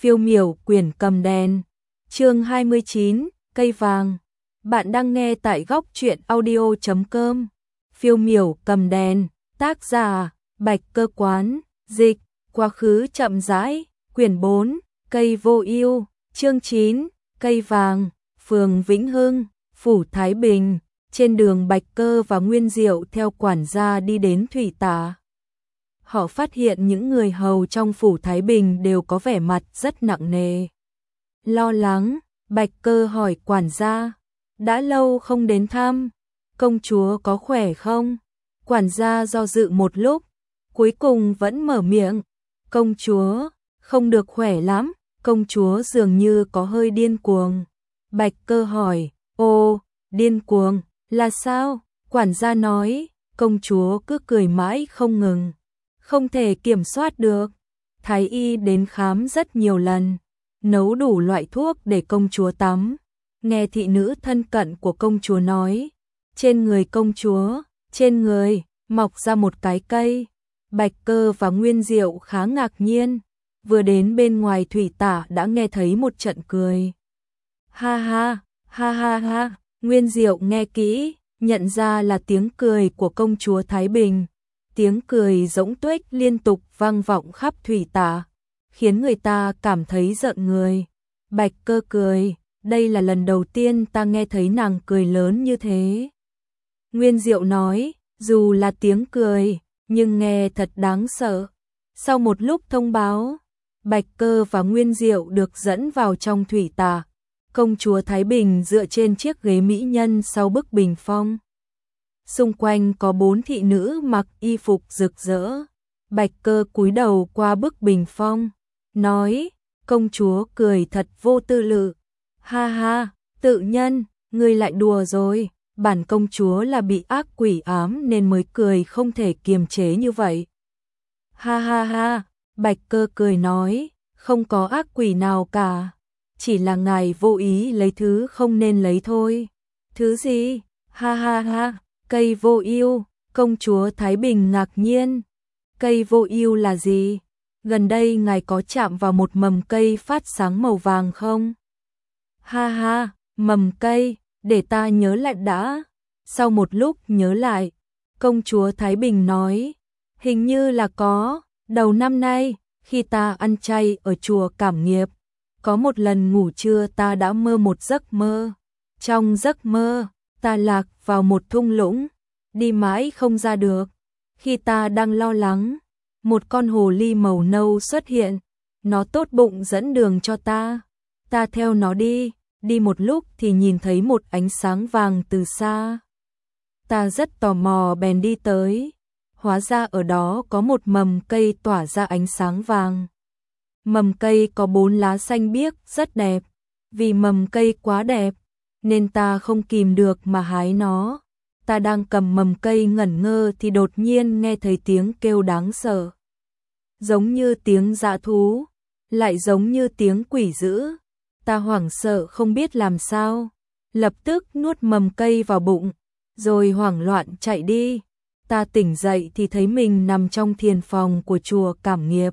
Phiêu miểu quyển cầm đèn. Chương 29, cây vàng. Bạn đang nghe tại góc truyện audio.com. Phiêu miểu cầm đèn, tác giả Bạch Cơ Quán, dịch Quá khứ chậm rãi, quyển 4, cây vô ưu, chương 9, cây vàng. Phường Vĩnh Hưng, phủ Thái Bình. Trên đường Bạch Cơ và Nguyên Diệu theo quản gia đi đến Thủy Tả. Họ phát hiện những người hầu trong phủ Thái Bình đều có vẻ mặt rất nặng nề. Lo lắng, Bạch Cơ hỏi quản gia, đã lâu không đến thăm, công chúa có khỏe không? Quản gia do dự một lúc, cuối cùng vẫn mở miệng, công chúa không được khỏe lắm, công chúa dường như có hơi điên cuồng. Bạch Cơ hỏi, ô, điên cuồng, là sao? Quản gia nói, công chúa cứ cười mãi không ngừng, không thể kiểm soát được. Thái y đến khám rất nhiều lần, nấu đủ loại thuốc để công chúa tắm. Nghe thị nữ thân cận của công chúa nói, trên người công chúa, trên người, mọc ra một cái cây. Bạch Cơ và Nguyên Diệu khá ngạc nhiên, vừa đến bên ngoài Thủy Tả đã nghe thấy một trận cười. Ha ha, ha ha ha, Nguyên Diệu nghe kỹ, nhận ra là tiếng cười của công chúa Thái Bình. Tiếng cười rỗng tuếch liên tục vang vọng khắp Thủy Tả, khiến người ta cảm thấy rợn người. Bạch Cơ cười, đây là lần đầu tiên ta nghe thấy nàng cười lớn như thế. Nguyên Diệu nói, dù là tiếng cười, nhưng nghe thật đáng sợ. Sau một lúc thông báo, Bạch Cơ và Nguyên Diệu được dẫn vào trong Thủy Tả. Công chúa Thái Bình dựa trên chiếc ghế mỹ nhân sau bức bình phong. Xung quanh có 4 thị nữ mặc y phục rực rỡ. Bạch Cơ cúi đầu qua bức bình phong, nói, công chúa cười thật vô tư lự. Ha ha, tự nhân, ngươi lại đùa rồi, bản công chúa là bị ác quỷ ám nên mới cười không thể kiềm chế như vậy. Ha ha ha, Bạch Cơ cười nói, không có ác quỷ nào cả, chỉ là ngài vô ý lấy thứ không nên lấy thôi. Thứ gì? Ha ha ha, cây vô ưu. Công chúa Thái Bình ngạc nhiên. Cây vô ưu là gì? Gần đây ngài có chạm vào một mầm cây phát sáng màu vàng không? Ha ha, mầm cây, để ta nhớ lại đã. Sau một lúc nhớ lại, công chúa Thái Bình nói, hình như là có, đầu năm nay, khi ta ăn chay ở chùa Cảm Nghiệp, có một lần ngủ trưa ta đã mơ một giấc mơ. Trong giấc mơ, ta lạc vào một thung lũng, đi mãi không ra được. Khi ta đang lo lắng, một con hồ ly màu nâu xuất hiện, nó tốt bụng dẫn đường cho ta. Ta theo nó đi một lúc thì nhìn thấy một ánh sáng vàng từ xa. Ta rất tò mò bèn đi tới, hóa ra ở đó có một mầm cây tỏa ra ánh sáng vàng. Mầm cây có 4 lá xanh biếc rất đẹp, vì mầm cây quá đẹp, nên ta không kìm được mà hái nó. Ta đang cầm mầm cây ngẩn ngơ thì đột nhiên nghe thấy tiếng kêu đáng sợ. Giống như tiếng dã thú, lại giống như tiếng quỷ dữ. Ta hoảng sợ không biết làm sao, lập tức nuốt mầm cây vào bụng, rồi hoảng loạn chạy đi. Ta tỉnh dậy thì thấy mình nằm trong thiền phòng của chùa Cảm Nghiệp.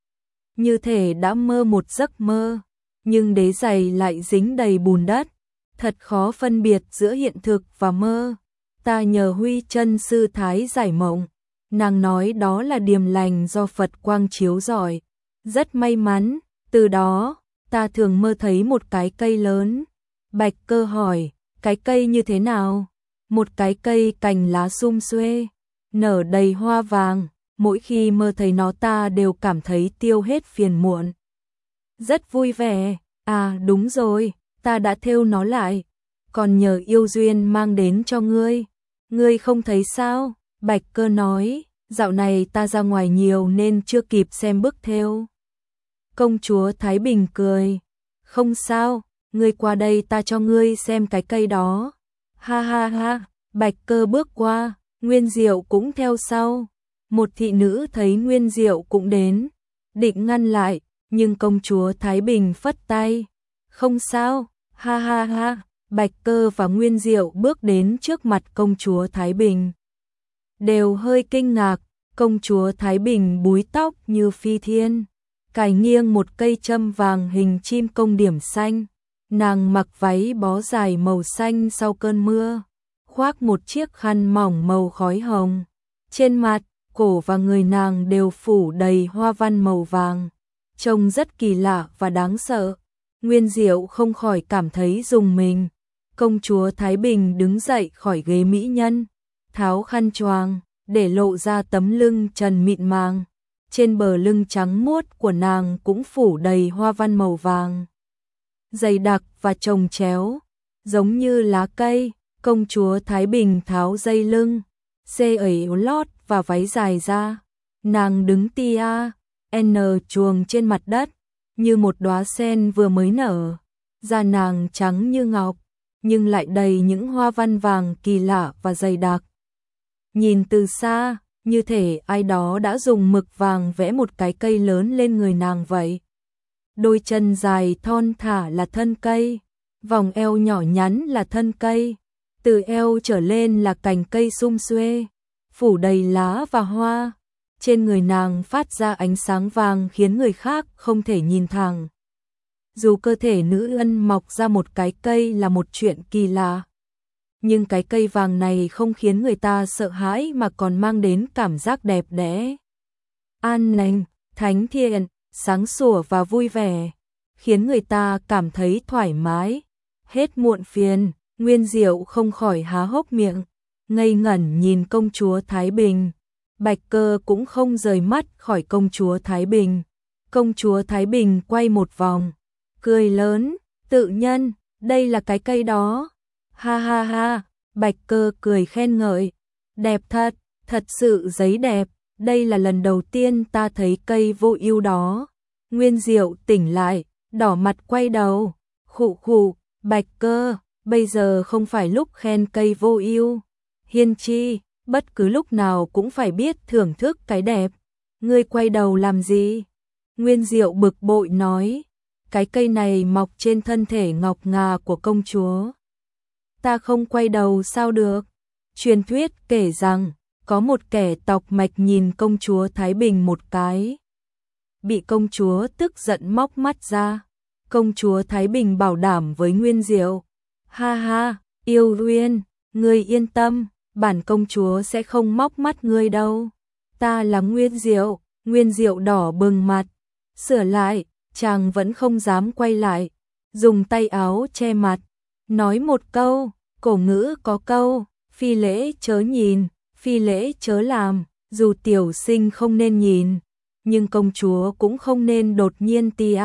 Như thể đã mơ một giấc mơ, nhưng đế giày lại dính đầy bùn đất, thật khó phân biệt giữa hiện thực và mơ. Ta nhờ Huy Chân sư thái giải mộng, nàng nói đó là điềm lành do Phật quang chiếu rọi. Rất may mắn, từ đó, ta thường mơ thấy một cái cây lớn. Bạch Cơ hỏi, cái cây như thế nào? Một cái cây cành lá sum xuê, nở đầy hoa vàng. Mỗi khi mơ thấy nó ta đều cảm thấy tiêu hết phiền muộn. Rất vui vẻ, à đúng rồi, ta đã thêu nó lại, còn nhờ yêu duyên mang đến cho ngươi. Ngươi không thấy sao? Bạch Cơ nói, dạo này ta ra ngoài nhiều nên chưa kịp xem bức thêu. Công chúa Thái Bình cười, không sao, ngươi qua đây ta cho ngươi xem cái cây đó. Ha ha ha, Bạch Cơ bước qua, Nguyên Diệu cũng theo sau. Một thị nữ thấy Nguyên Diệu cũng đến, định ngăn lại, nhưng công chúa Thái Bình phất tay. Không sao, ha ha ha, Bạch Cơ và Nguyên Diệu bước đến trước mặt công chúa Thái Bình. Đều hơi kinh ngạc, công chúa Thái Bình búi tóc như phi thiên, cài nghiêng một cây châm vàng hình chim công điểm xanh. Nàng mặc váy bó dài màu xanh sau cơn mưa, khoác một chiếc khăn mỏng màu khói hồng. Trên mặt, cổ và người nàng đều phủ đầy hoa văn màu vàng, trông rất kỳ lạ và đáng sợ. Nguyên Diệu không khỏi cảm thấy rùng mình. Công chúa Thái Bình đứng dậy khỏi ghế mỹ nhân, tháo khăn choàng, để lộ ra tấm lưng trần mịn màng. Trên bờ lưng trắng muốt của nàng cũng phủ đầy hoa văn màu vàng, dày đặc và chồng chéo, giống như lá cây. Công chúa Thái Bình tháo dây lưng, xê ẩy lót và váy dài ra. Nàng đứng tia n chuồng trên mặt đất, như một đóa sen vừa mới nở. Da nàng trắng như ngọc, nhưng lại đầy những hoa văn vàng kỳ lạ và dày đặc. Nhìn từ xa, như thể ai đó đã dùng mực vàng vẽ một cái cây lớn lên người nàng vậy. Đôi chân dài thon thả là thân cây, vòng eo nhỏ nhắn là thân cây, từ eo trở lên là cành cây sum xuê, phủ đầy lá và hoa. Trên người nàng phát ra ánh sáng vàng khiến người khác không thể nhìn thẳng. Dù cơ thể nữ ân mọc ra một cái cây là một chuyện kỳ lạ, nhưng cái cây vàng này không khiến người ta sợ hãi mà còn mang đến cảm giác đẹp đẽ, an lành, thánh thiện, sáng sủa và vui vẻ, khiến người ta cảm thấy thoải mái, hết muộn phiền. Nguyên Diệu không khỏi há hốc miệng, ngây ngẩn nhìn công chúa Thái Bình. Bạch Cơ cũng không rời mắt khỏi công chúa Thái Bình. Công chúa Thái Bình quay một vòng, cười lớn, tự nhân, đây là cái cây đó. Ha ha ha, Bạch Cơ cười khen ngợi, đẹp thật, thật sự giấy đẹp, đây là lần đầu tiên ta thấy cây vô ưu đó. Nguyên Diệu tỉnh lại, đỏ mặt quay đầu, khụ khụ, Bạch Cơ, bây giờ không phải lúc khen cây vô ưu. Hiên Chi, bất cứ lúc nào cũng phải biết thưởng thức cái đẹp. Ngươi quay đầu làm gì? Nguyên Diệu bực bội nói, cái cây này mọc trên thân thể ngọc ngà của công chúa. Ta không quay đầu sao được? Truyền thuyết kể rằng, có một kẻ tọc mạch nhìn công chúa Thái Bình một cái, bị công chúa tức giận móc mắt ra. Công chúa Thái Bình bảo đảm với Nguyên Diệu, ha ha, yêu Uyên, ngươi yên tâm, bản công chúa sẽ không móc mắt ngươi đâu. Ta là Nguyên Diệu. Nguyên Diệu đỏ bừng mặt, sửa lại, chàng vẫn không dám quay lại, dùng tay áo che mặt, nói một câu. Cổ ngữ có câu, phi lễ chớ nhìn, phi lễ chớ làm. Dù tiểu sinh không nên nhìn, nhưng công chúa cũng không nên đột nhiên tia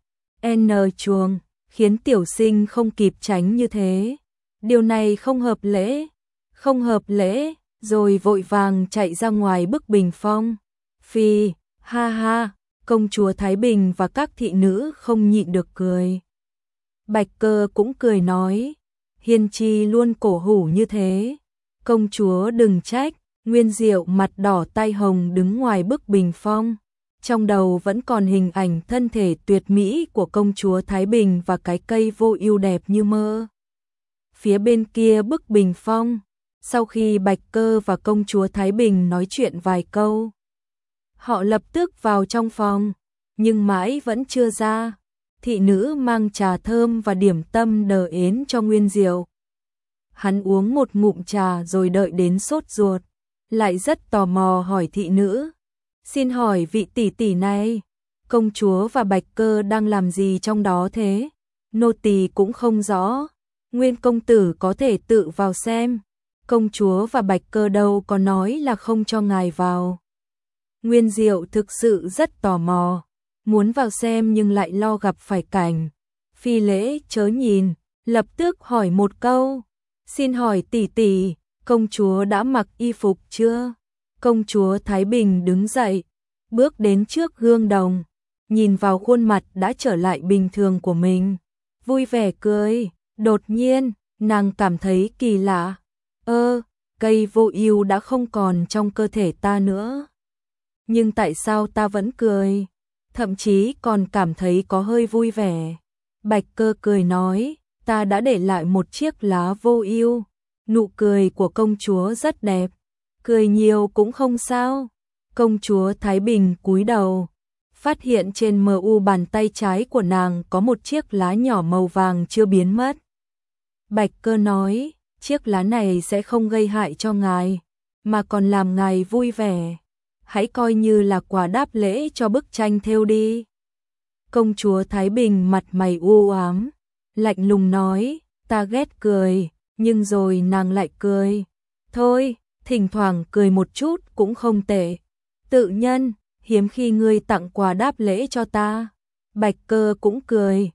n chuồng, khiến tiểu sinh không kịp tránh như thế. Điều này không hợp lễ, không hợp lễ. Rồi vội vàng chạy ra ngoài bức bình phong. Phi, ha ha, công chúa Thái Bình và các thị nữ không nhịn được cười. Bạch Cơ cũng cười nói, Hiên Chi luôn cổ hủ như thế. Công chúa đừng trách. Nguyên Diệu mặt đỏ tai hồng đứng ngoài bức bình phong, trong đầu vẫn còn hình ảnh thân thể tuyệt mỹ của công chúa Thái Bình và cái cây vô ưu đẹp như mơ. Phía bên kia bức bình phong, sau khi Bạch Cơ và công chúa Thái Bình nói chuyện vài câu, họ lập tức vào trong phòng, nhưng mãi vẫn chưa ra. Thị nữ mang trà thơm và điểm tâm đờ ến cho Nguyên Diệu. Hắn uống một ngụm trà rồi đợi đến sốt ruột, lại rất tò mò hỏi thị nữ, xin hỏi vị tỷ tỷ này, công chúa và Bạch Cơ đang làm gì trong đó thế? Nô tỳ cũng không rõ, Nguyên công tử có thể tự vào xem, công chúa và Bạch Cơ đâu có nói là không cho ngài vào. Nguyên Diệu thực sự rất tò mò, muốn vào xem nhưng lại lo gặp phải cảnh phi lễ chớ nhìn, lập tức hỏi một câu, xin hỏi tỷ tỷ, công chúa đã mặc y phục chưa? Công chúa Thái Bình đứng dậy, bước đến trước gương đồng, nhìn vào khuôn mặt đã trở lại bình thường của mình, vui vẻ cười. Đột nhiên, nàng cảm thấy kỳ lạ. Cây vô ưu đã không còn trong cơ thể ta nữa. Nhưng tại sao ta vẫn cười? Thậm chí còn cảm thấy có hơi vui vẻ. Bạch Cơ cười nói, ta đã để lại một chiếc lá vô ưu. Nụ cười của công chúa rất đẹp, cười nhiều cũng không sao. Công chúa Thái Bình cúi đầu, phát hiện trên mu bàn tay trái của nàng có một chiếc lá nhỏ màu vàng chưa biến mất. Bạch Cơ nói, chiếc lá này sẽ không gây hại cho ngài, mà còn làm ngài vui vẻ. Hãy coi như là quà đáp lễ cho bức tranh thêu đi. Công chúa Thái Bình mặt mày u ám, lạnh lùng nói, ta ghét cười, nhưng rồi nàng lại cười. Thôi, thỉnh thoảng cười một chút cũng không tệ. Tự nhân, hiếm khi ngươi tặng quà đáp lễ cho ta. Bạch Cơ cũng cười,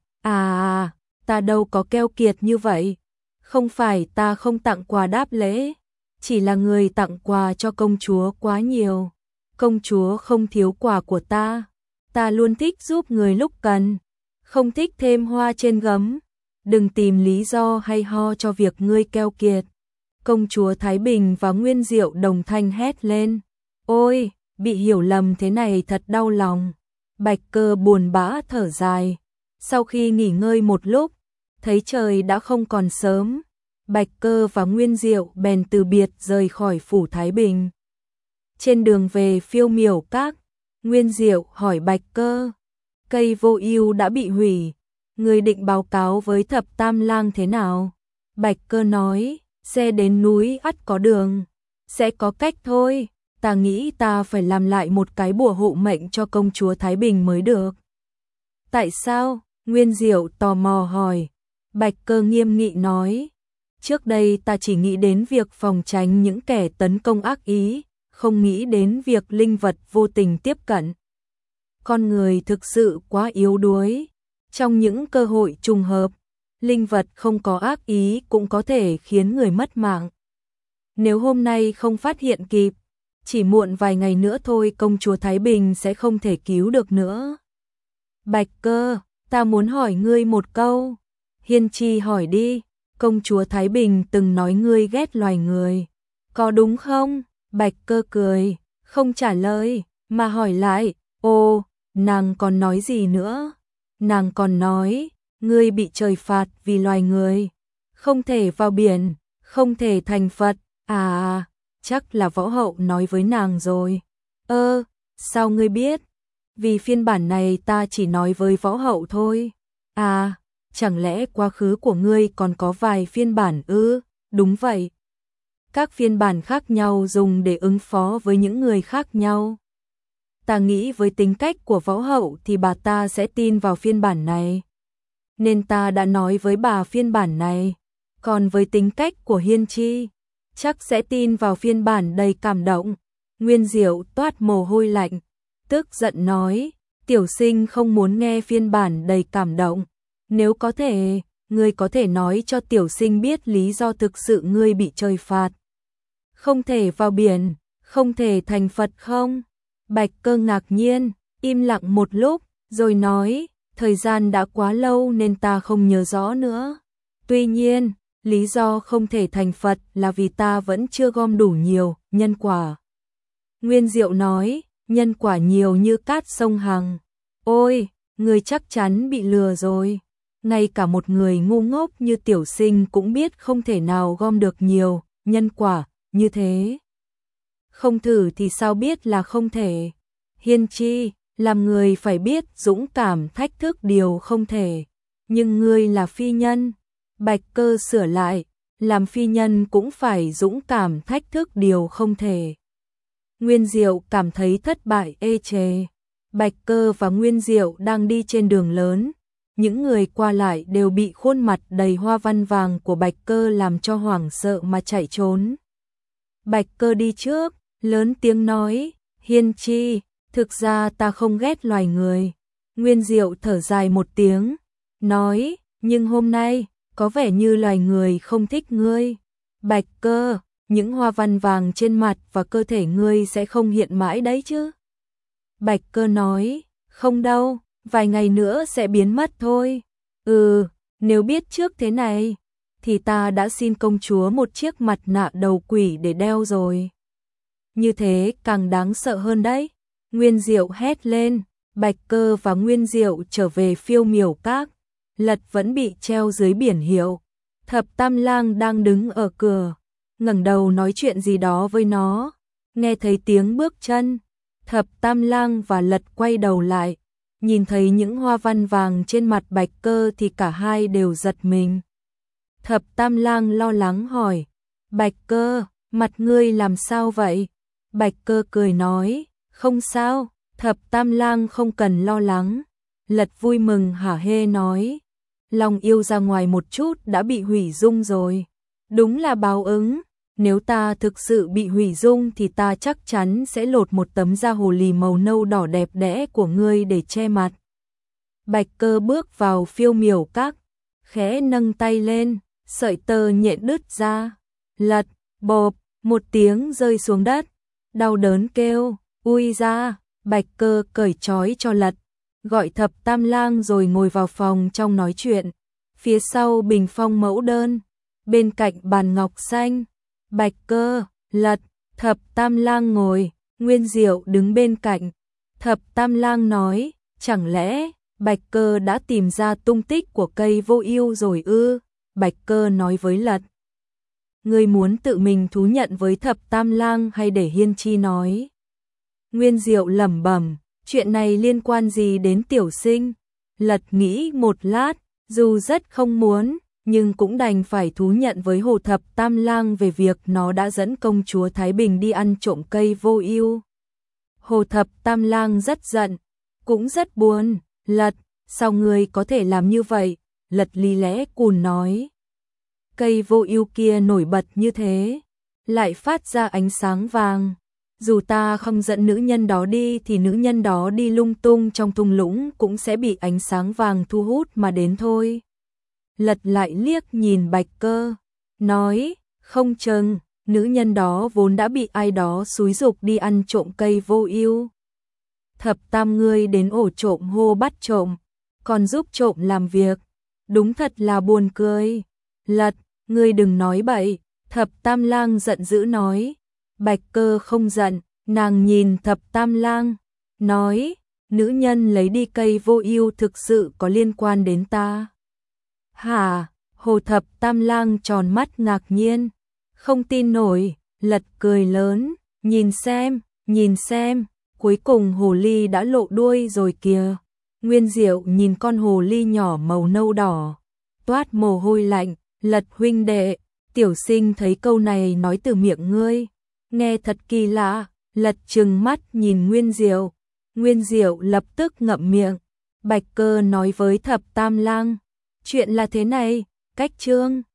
ta đâu có keo kiệt như vậy. Không phải ta không tặng quà đáp lễ, chỉ là người tặng quà cho công chúa quá nhiều. Công chúa không thiếu quà của ta luôn thích giúp người lúc cần, không thích thêm hoa trên gấm. Đừng tìm lý do hay ho cho việc ngươi keo kiệt. Công chúa Thái Bình và Nguyên Diệu đồng thanh hét lên. Ôi, bị hiểu lầm thế này thật đau lòng. Bạch Cơ buồn bã thở dài. Sau khi nghỉ ngơi một lúc, thấy trời đã không còn sớm, Bạch Cơ và Nguyên Diệu bèn từ biệt rời khỏi phủ Thái Bình. Trên đường về Phiêu Miểu Các, Nguyên Diệu hỏi Bạch Cơ, cây Vô Ưu đã bị hủy, người định báo cáo với Thập Tam Lang thế nào? Bạch Cơ nói, xe đến núi ắt có đường, sẽ có cách thôi, ta nghĩ ta phải làm lại một cái bùa hộ mệnh cho công chúa Thái Bình mới được. Tại sao? Nguyên Diệu tò mò hỏi. Bạch Cơ nghiêm nghị nói, trước đây ta chỉ nghĩ đến việc phòng tránh những kẻ tấn công ác ý, không nghĩ đến việc linh vật vô tình tiếp cận. Con người thực sự quá yếu đuối, trong những cơ hội trùng hợp, linh vật không có ác ý cũng có thể khiến người mất mạng. Nếu hôm nay không phát hiện kịp, chỉ muộn vài ngày nữa thôi công chúa Thái Bình sẽ không thể cứu được nữa. Bạch Cơ, ta muốn hỏi ngươi một câu. Hiên Chi hỏi đi, công chúa Thái Bình từng nói ngươi ghét loài người, có đúng không? Bạch Cơ cười, không trả lời, mà hỏi lại, ô, nàng còn nói gì nữa? Nàng còn nói, ngươi bị trời phạt vì loài người, không thể vào biển, không thể thành Phật, chắc là võ hậu nói với nàng rồi. Sao ngươi biết? Vì phiên bản này ta chỉ nói với võ hậu thôi. Chẳng lẽ quá khứ của ngươi còn có vài phiên bản ư? Đúng vậy. Các phiên bản khác nhau dùng để ứng phó với những người khác nhau. Ta nghĩ với tính cách của võ hậu thì bà ta sẽ tin vào phiên bản này, nên ta đã nói với bà phiên bản này. Còn với tính cách của Hiên Chi, chắc sẽ tin vào phiên bản đầy cảm động. Nguyên Diệu toát mồ hôi lạnh, tức giận nói, tiểu sinh không muốn nghe phiên bản đầy cảm động. Nếu có thể, ngươi có thể nói cho tiểu sinh biết lý do thực sự ngươi bị trời phạt. Không thể vào biển, không thể thành Phật không? Bạch Cơ ngạc nhiên, im lặng một lúc, rồi nói, thời gian đã quá lâu nên ta không nhớ rõ nữa. Tuy nhiên, lý do không thể thành Phật là vì ta vẫn chưa gom đủ nhiều nhân quả. Nguyên Diệu nói, nhân quả nhiều như cát sông Hằng. Ôi, người chắc chắn bị lừa rồi. Ngay cả một người ngu ngốc như tiểu sinh cũng biết không thể nào gom được nhiều nhân quả như thế. Không thử thì sao biết là không thể. Hiên Chi, làm người phải biết dũng cảm thách thức điều không thể. Nhưng ngươi là phi nhân. Bạch Cơ sửa lại, làm phi nhân cũng phải dũng cảm thách thức điều không thể. Nguyên Diệu cảm thấy thất bại ê chề. Bạch Cơ và Nguyên Diệu đang đi trên đường lớn. Những người qua lại đều bị khuôn mặt đầy hoa văn vàng của Bạch Cơ làm cho hoảng sợ mà chạy trốn. Bạch Cơ đi trước, lớn tiếng nói, Hiên Chi, thực ra ta không ghét loài người. Nguyên Diệu thở dài một tiếng, nói, nhưng hôm nay, có vẻ như loài người không thích ngươi. Bạch Cơ, những hoa văn vàng trên mặt và cơ thể ngươi sẽ không hiện mãi đấy chứ? Bạch Cơ nói, không đâu, vài ngày nữa sẽ biến mất thôi. Nếu biết trước thế này, thì ta đã xin công chúa một chiếc mặt nạ đầu quỷ để đeo rồi. Như thế càng đáng sợ hơn đấy. Nguyên Diệu hét lên, Bạch Cơ và Nguyên Diệu trở về Phiêu Miểu Các. Lật vẫn bị treo dưới biển hiệu. Thập Tam Lang đang đứng ở cửa, ngẩng đầu nói chuyện gì đó với nó. Nghe thấy tiếng bước chân, Thập Tam Lang và Lật quay đầu lại, nhìn thấy những hoa văn vàng trên mặt Bạch Cơ thì cả hai đều giật mình. Thập Tam Lang lo lắng hỏi, Bạch Cơ, mặt ngươi làm sao vậy? Bạch Cơ cười nói, không sao. Thập Tam Lang không cần lo lắng. Lật vui mừng hả hê nói, Long yêu ra ngoài một chút đã bị hủy dung rồi. Đúng là báo ứng, nếu ta thực sự bị hủy dung thì ta chắc chắn sẽ lột một tấm da hồ lì màu nâu đỏ đẹp đẽ của ngươi để che mặt. Bạch Cơ bước vào Phiêu Miểu Các, khẽ nâng tay lên, sợi tơ nhện đứt ra. Lật, bộp, một tiếng rơi xuống đất, đau đớn kêu, ui ra. Bạch Cơ cởi trói cho Lật, gọi Thập Tam Lang rồi ngồi vào phòng trong nói chuyện. Phía sau bình phong mẫu đơn, bên cạnh bàn ngọc xanh, Bạch Cơ, Lật, Thập Tam Lang ngồi, Nguyên Diệu đứng bên cạnh. Thập Tam Lang nói, chẳng lẽ Bạch Cơ đã tìm ra tung tích của cây vô ưu rồi ư? Bạch Cơ nói với Lật, ngươi muốn tự mình thú nhận với Thập Tam Lang hay để Hiên Chi nói? Nguyên Diệu lẩm bẩm, chuyện này liên quan gì đến tiểu sinh? Lật nghĩ một lát, dù rất không muốn, nhưng cũng đành phải thú nhận với Hồ Thập Tam Lang về việc nó đã dẫn công chúa Thái Bình đi ăn trộm cây vô ưu. Hồ Thập Tam Lang rất giận, cũng rất buồn. Lật, sao ngươi có thể làm như vậy? Lật lý lẽ cùn nói, cây vô ưu kia nổi bật như thế, lại phát ra ánh sáng vàng. Dù ta không dẫn nữ nhân đó đi thì nữ nhân đó đi lung tung trong thung lũng cũng sẽ bị ánh sáng vàng thu hút mà đến thôi. Lật lại liếc nhìn Bạch Cơ, nói, không chừng, nữ nhân đó vốn đã bị ai đó xúi giục đi ăn trộm cây vô ưu. Thập Tam ngươi đến ổ trộm hô bắt trộm, còn giúp trộm làm việc, đúng thật là buồn cười. Lật, ngươi đừng nói bậy. Thập Tam Lang giận dữ nói. Bạch Cơ không giận, nàng nhìn Thập Tam Lang, nói, nữ nhân lấy đi cây vô ưu thực sự có liên quan đến ta. Hả? Hồ Thập Tam Lang tròn mắt ngạc nhiên, không tin nổi. Lật cười lớn, nhìn xem, cuối cùng hồ ly đã lộ đuôi rồi kìa. Nguyên Diệu nhìn con hồ ly nhỏ màu nâu đỏ, toát mồ hôi lạnh. Lật huynh đệ, tiểu sinh thấy câu này nói từ miệng ngươi, nghe thật kỳ lạ. Lật trừng mắt nhìn Nguyên Diệu, Nguyên Diệu lập tức ngậm miệng. Bạch Cơ nói với Thập Tam Lang, chuyện là thế này, cách chương